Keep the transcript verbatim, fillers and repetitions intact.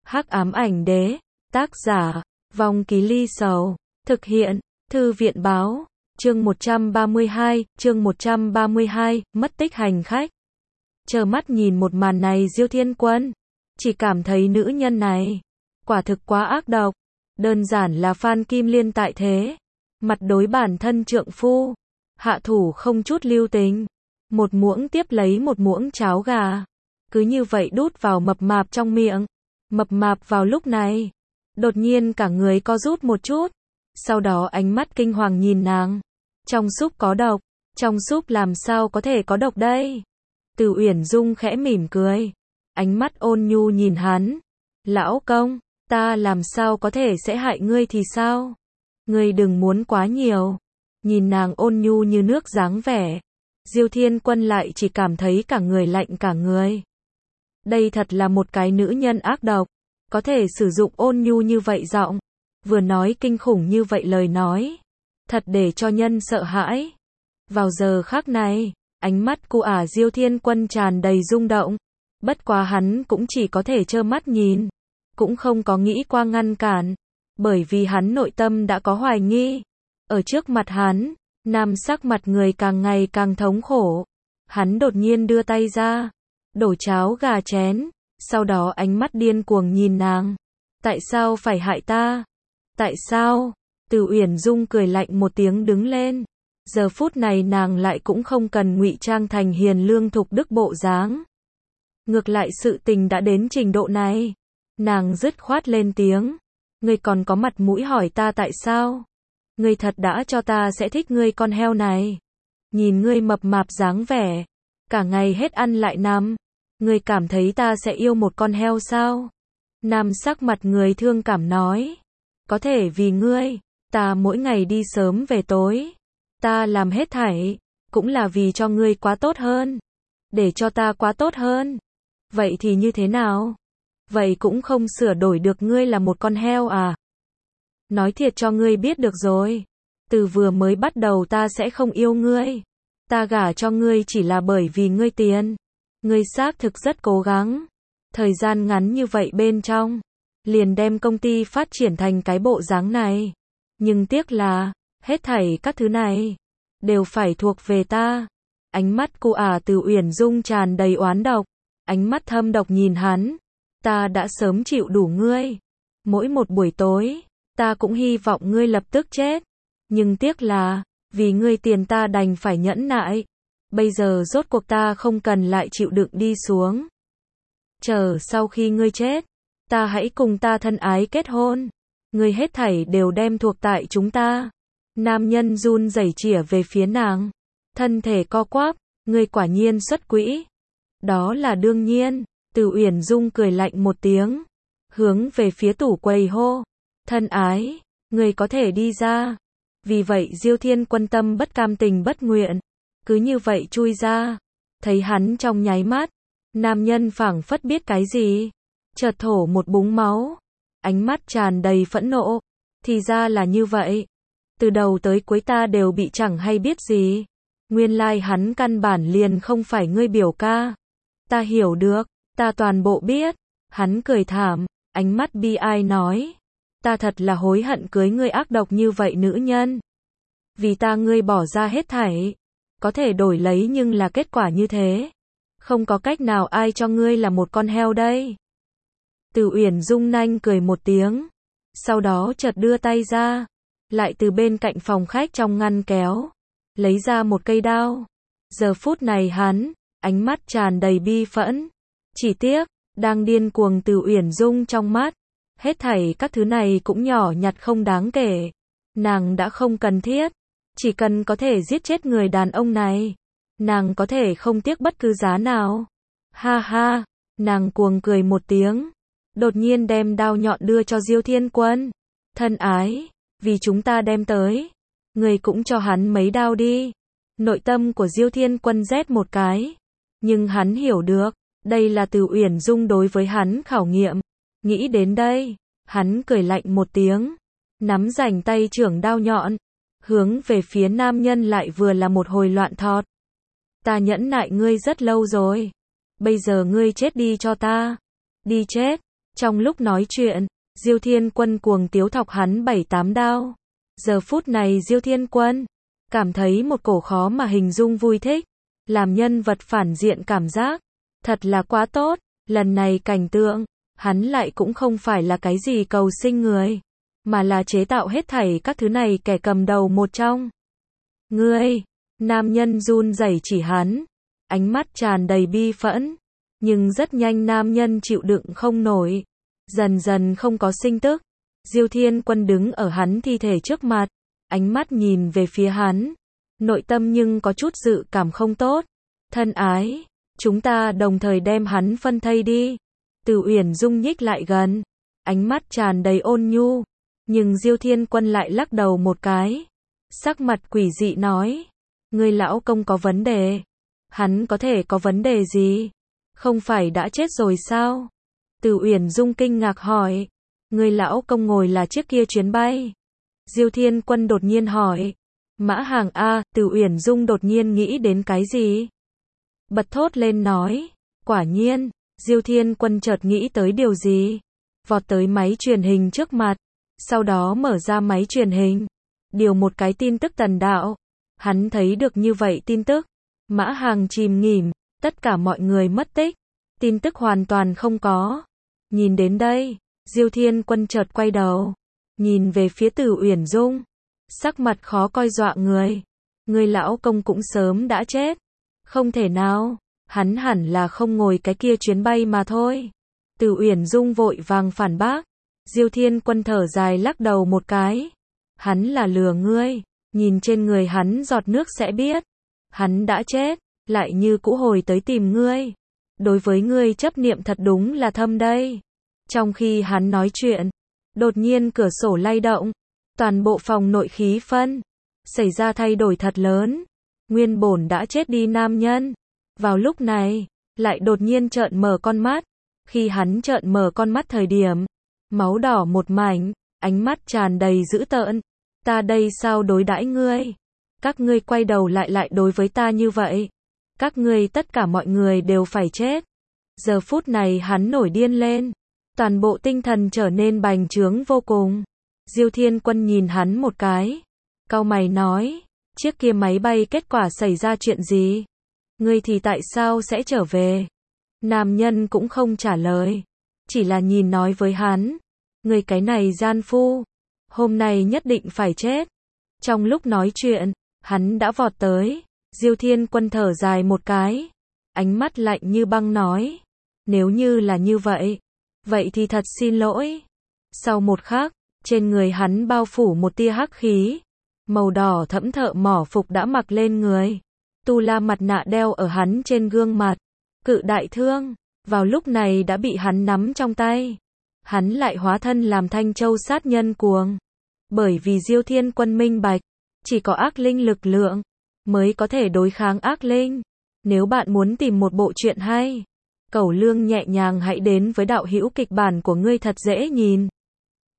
Hắc ám ảnh đế, tác giả, Vong Ký Ly Sầu, thực hiện, Thư viện báo, chương một trăm ba mươi hai, chương một trăm ba mươi hai, mất tích hành khách. Chờ mắt nhìn một màn này Diêu Thiên Quân, chỉ cảm thấy nữ nhân này, quả thực quá ác độc, đơn giản là Phan Kim Liên tại thế, mặt đối bản thân trượng phu, hạ thủ không chút lưu tình, một muỗng tiếp lấy một muỗng cháo gà, cứ như vậy đút vào mập mạp trong miệng. Mập mạp vào lúc này, đột nhiên cả người co rút một chút, sau đó ánh mắt kinh hoàng nhìn nàng. Trong súp có độc, trong súp làm sao có thể có độc đây? Từ Uyển Dung khẽ mỉm cười, ánh mắt ôn nhu nhìn hắn. Lão công, ta làm sao có thể sẽ hại ngươi thì sao? Ngươi đừng muốn quá nhiều. Nhìn nàng ôn nhu như nước dáng vẻ, Diêu Thiên Quân lại chỉ cảm thấy cả người lạnh cả người. Đây thật là một cái nữ nhân ác độc, có thể sử dụng ôn nhu như vậy giọng, vừa nói kinh khủng như vậy lời nói, thật để cho nhân sợ hãi. Vào giờ khắc này, ánh mắt của ả Diêu Thiên Quân tràn đầy rung động, bất quá hắn cũng chỉ có thể trơ mắt nhìn, cũng không có nghĩ qua ngăn cản, bởi vì hắn nội tâm đã có hoài nghi. Ở trước mặt hắn, nam sắc mặt người càng ngày càng thống khổ, hắn đột nhiên đưa tay ra, đổ cháo gà chén, sau đó ánh mắt điên cuồng nhìn nàng. Tại sao phải hại ta? Tại sao? Từ Uyển Dung cười lạnh một tiếng đứng lên. Giờ phút này nàng lại cũng không cần ngụy trang thành hiền lương thục đức bộ dáng. Ngược lại sự tình đã đến trình độ này. Nàng dứt khoát lên tiếng. Ngươi còn có mặt mũi hỏi ta tại sao? Ngươi thật đã cho ta sẽ thích ngươi con heo này. Nhìn ngươi mập mạp dáng vẻ, cả ngày hết ăn lại nằm. Ngươi cảm thấy ta sẽ yêu một con heo sao? Nam sắc mặt người thương cảm nói. Có thể vì ngươi, ta mỗi ngày đi sớm về tối. Ta làm hết thảy, cũng là vì cho ngươi quá tốt hơn. Để cho ta quá tốt hơn. Vậy thì như thế nào? Vậy cũng không sửa đổi được ngươi là một con heo à? Nói thiệt cho ngươi biết được rồi. Từ vừa mới bắt đầu ta sẽ không yêu ngươi. Ta gả cho ngươi chỉ là bởi vì ngươi tiền. Ngươi xác thực rất cố gắng. Thời gian ngắn như vậy bên trong, liền đem công ty phát triển thành cái bộ dáng này. Nhưng tiếc là, hết thảy các thứ này, đều phải thuộc về ta. Ánh mắt cô ả Từ Uyển Dung tràn đầy oán độc. Ánh mắt thâm độc nhìn hắn. Ta đã sớm chịu đủ ngươi. Mỗi một buổi tối, ta cũng hy vọng ngươi lập tức chết. Nhưng tiếc là, vì ngươi tiền ta đành phải nhẫn nại. Bây giờ rốt cuộc ta không cần lại chịu đựng đi xuống. Chờ sau khi ngươi chết, ta hãy cùng ta thân ái kết hôn. Ngươi hết thảy đều đem thuộc tại chúng ta. Nam nhân run rẩy chĩa về phía nàng. Thân thể co quắp, ngươi quả nhiên xuất quỹ. Đó là đương nhiên. Từ Uyển Dung cười lạnh một tiếng, hướng về phía tủ quầy hô. Thân ái, ngươi có thể đi ra. Vì vậy Diêu Thiên Quân tâm bất cam tình bất nguyện. Cứ như vậy chui ra. Thấy hắn trong nháy mắt, nam nhân phảng phất biết cái gì, chợt thổ một búng máu, ánh mắt tràn đầy phẫn nộ. Thì ra là như vậy. Từ đầu tới cuối ta đều bị chẳng hay biết gì. Nguyên lai hắn căn bản liền không phải ngươi biểu ca. Ta hiểu được, ta toàn bộ biết. Hắn cười thảm, ánh mắt bi ai nói. Ta thật là hối hận cưới ngươi ác độc như vậy nữ nhân. Vì ta ngươi bỏ ra hết thảy. Có thể đổi lấy nhưng là kết quả như thế. Không có cách nào ai cho ngươi là một con heo đây. Từ Uyển Dung nanh cười một tiếng. Sau đó chợt đưa tay ra. Lại từ bên cạnh phòng khách trong ngăn kéo. Lấy ra một cây đao. Giờ phút này hắn, ánh mắt tràn đầy bi phẫn. Chỉ tiếc, đang điên cuồng Từ Uyển Dung trong mắt. Hết thảy các thứ này cũng nhỏ nhặt không đáng kể. Nàng đã không cần thiết. Chỉ cần có thể giết chết người đàn ông này, nàng có thể không tiếc bất cứ giá nào. Ha ha, nàng cuồng cười một tiếng, đột nhiên đem đao nhọn đưa cho Diêu Thiên Quân. Thân ái, vì chúng ta đem tới, người cũng cho hắn mấy đao đi. Nội tâm của Diêu Thiên Quân rét một cái, nhưng hắn hiểu được, đây là Từ Uyển Dung đối với hắn khảo nghiệm. Nghĩ đến đây, hắn cười lạnh một tiếng, nắm rảnh tay trưởng đao nhọn, hướng về phía nam nhân lại vừa là một hồi loạn thọt. Ta nhẫn nại ngươi rất lâu rồi. Bây giờ ngươi chết đi cho ta. Đi chết. Trong lúc nói chuyện, Diêu Thiên Quân cuồng tiếu thọc hắn bảy tám đao. Giờ phút này Diêu Thiên Quân cảm thấy một cổ khó mà hình dung vui thích, làm nhân vật phản diện cảm giác, thật là quá tốt. Lần này cảnh tượng, hắn lại cũng không phải là cái gì cầu sinh người, mà là chế tạo hết thảy các thứ này kẻ cầm đầu một trong. Ngươi, nam nhân run rẩy chỉ hắn, ánh mắt tràn đầy bi phẫn, nhưng rất nhanh nam nhân chịu đựng không nổi, dần dần không có sinh tức. Diêu Thiên Quân đứng ở hắn thi thể trước mặt, ánh mắt nhìn về phía hắn, nội tâm nhưng có chút dự cảm không tốt. Thân ái, chúng ta đồng thời đem hắn phân thây đi. Từ Uyển Dung nhích lại gần, ánh mắt tràn đầy ôn nhu, nhưng Diêu Thiên Quân lại lắc đầu một cái, sắc mặt quỷ dị nói, ngươi lão công có vấn đề. Hắn có thể có vấn đề gì? Không phải đã chết rồi sao? Từ Uyển Dung kinh ngạc hỏi, ngươi lão công ngồi là chiếc kia chuyến bay? Diêu Thiên Quân đột nhiên hỏi, Mã Hàng a. Từ Uyển Dung đột nhiên nghĩ đến cái gì? Bật thốt lên nói, quả nhiên. Diêu Thiên Quân chợt nghĩ tới điều gì, vọt tới máy truyền hình trước mặt, sau đó mở ra máy truyền hình, điều một cái tin tức tần đạo. Hắn thấy được như vậy tin tức, Mã Hàng chìm nghỉm, tất cả mọi người mất tích, tin tức hoàn toàn không có. Nhìn đến đây, Diêu Thiên Quân chợt quay đầu, nhìn về phía Từ Uyển Dung, sắc mặt khó coi dọa người. Người lão công cũng sớm đã chết. Không thể nào, hắn hẳn là không ngồi cái kia chuyến bay mà thôi. Từ Uyển Dung vội vàng phản bác. Diêu Thiên Quân thở dài lắc đầu một cái. Hắn là lừa ngươi, nhìn trên người hắn giọt nước sẽ biết. Hắn đã chết, lại như cũ hồi tới tìm ngươi. Đối với ngươi chấp niệm thật đúng là thâm đây. Trong khi hắn nói chuyện, đột nhiên cửa sổ lay động, toàn bộ phòng nội khí phân xảy ra thay đổi thật lớn. Nguyên bổn đã chết đi nam nhân, vào lúc này lại đột nhiên trợn mở con mắt. Khi hắn trợn mở con mắt thời điểm, máu đỏ một mảnh, ánh mắt tràn đầy dữ tợn. Ta đây sao đối đãi ngươi? Các ngươi quay đầu lại lại đối với ta như vậy. Các ngươi tất cả mọi người đều phải chết. Giờ phút này hắn nổi điên lên, toàn bộ tinh thần trở nên bành trướng vô cùng. Diêu Thiên Quân nhìn hắn một cái, cau mày nói, chiếc kia máy bay kết quả xảy ra chuyện gì? Ngươi thì tại sao sẽ trở về? Nam nhân cũng không trả lời, chỉ là nhìn nói với hắn, ngươi cái này gian phu, hôm nay nhất định phải chết. Trong lúc nói chuyện, hắn đã vọt tới. Diêu Thiên Quân thở dài một cái, ánh mắt lạnh như băng nói, nếu như là như vậy, vậy thì thật xin lỗi. Sau một khắc, trên người hắn bao phủ một tia hắc khí, màu đỏ thẫm thợ mỏ phục đã mặc lên người, tu la mặt nạ đeo ở hắn trên gương mặt, cự đại thương, vào lúc này đã bị hắn nắm trong tay. Hắn lại hóa thân làm Thanh Châu sát nhân cuồng, bởi vì Diêu Thiên Quân minh bạch, chỉ có ác linh lực lượng mới có thể đối kháng ác linh. Nếu bạn muốn tìm một bộ truyện hay, cẩu lương nhẹ nhàng hãy đến với đạo hữu kịch bản của ngươi thật dễ nhìn.